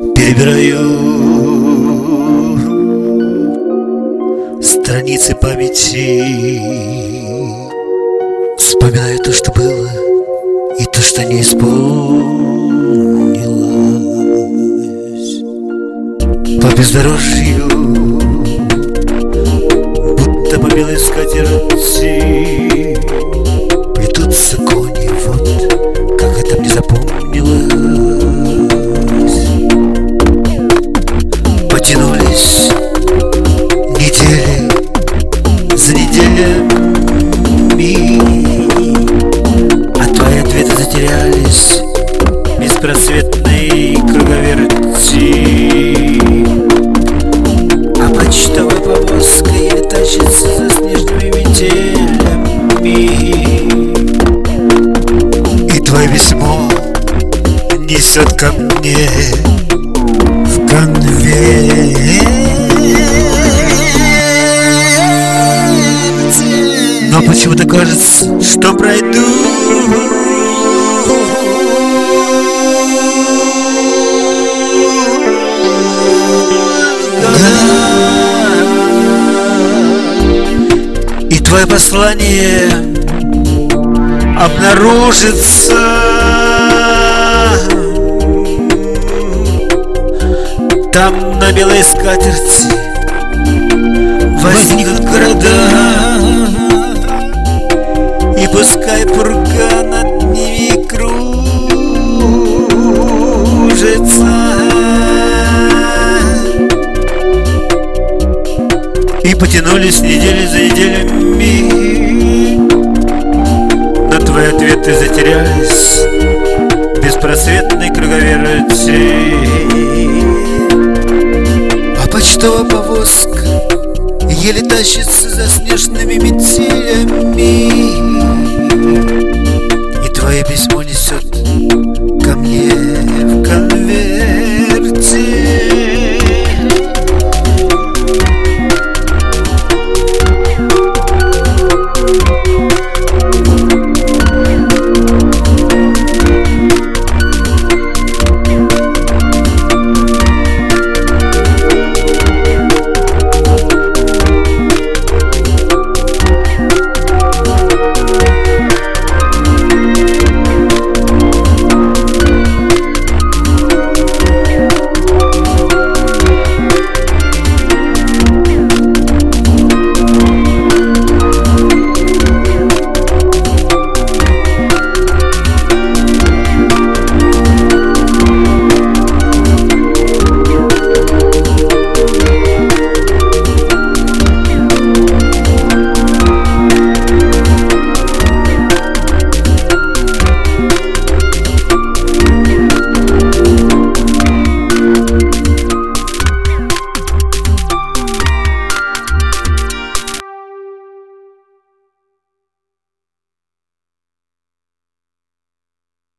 Перебираю страницы памяти, вспоминаю то, что было, и то, что не исполнилось. По бездорожью, будто по белой скатерти, плетутся кони, вот как это мне запомнилось. Потянулись недели за неделями, а твои ответы затерялись в беспросветной круговерти. А почтовая повозка еле тащится за снежными метелями, и твое письмо несет ко мне в конверте. Но почему-то кажется, что пройду года, и твое послание обнаружится там, на белой скатерти. Возникнут города, и пускай пурга над ними кружится, и потянулись недели за неделями, но твои ответы затерялись в беспросветной круговерти. А почтовая повозка еле тащится за снежными метелями,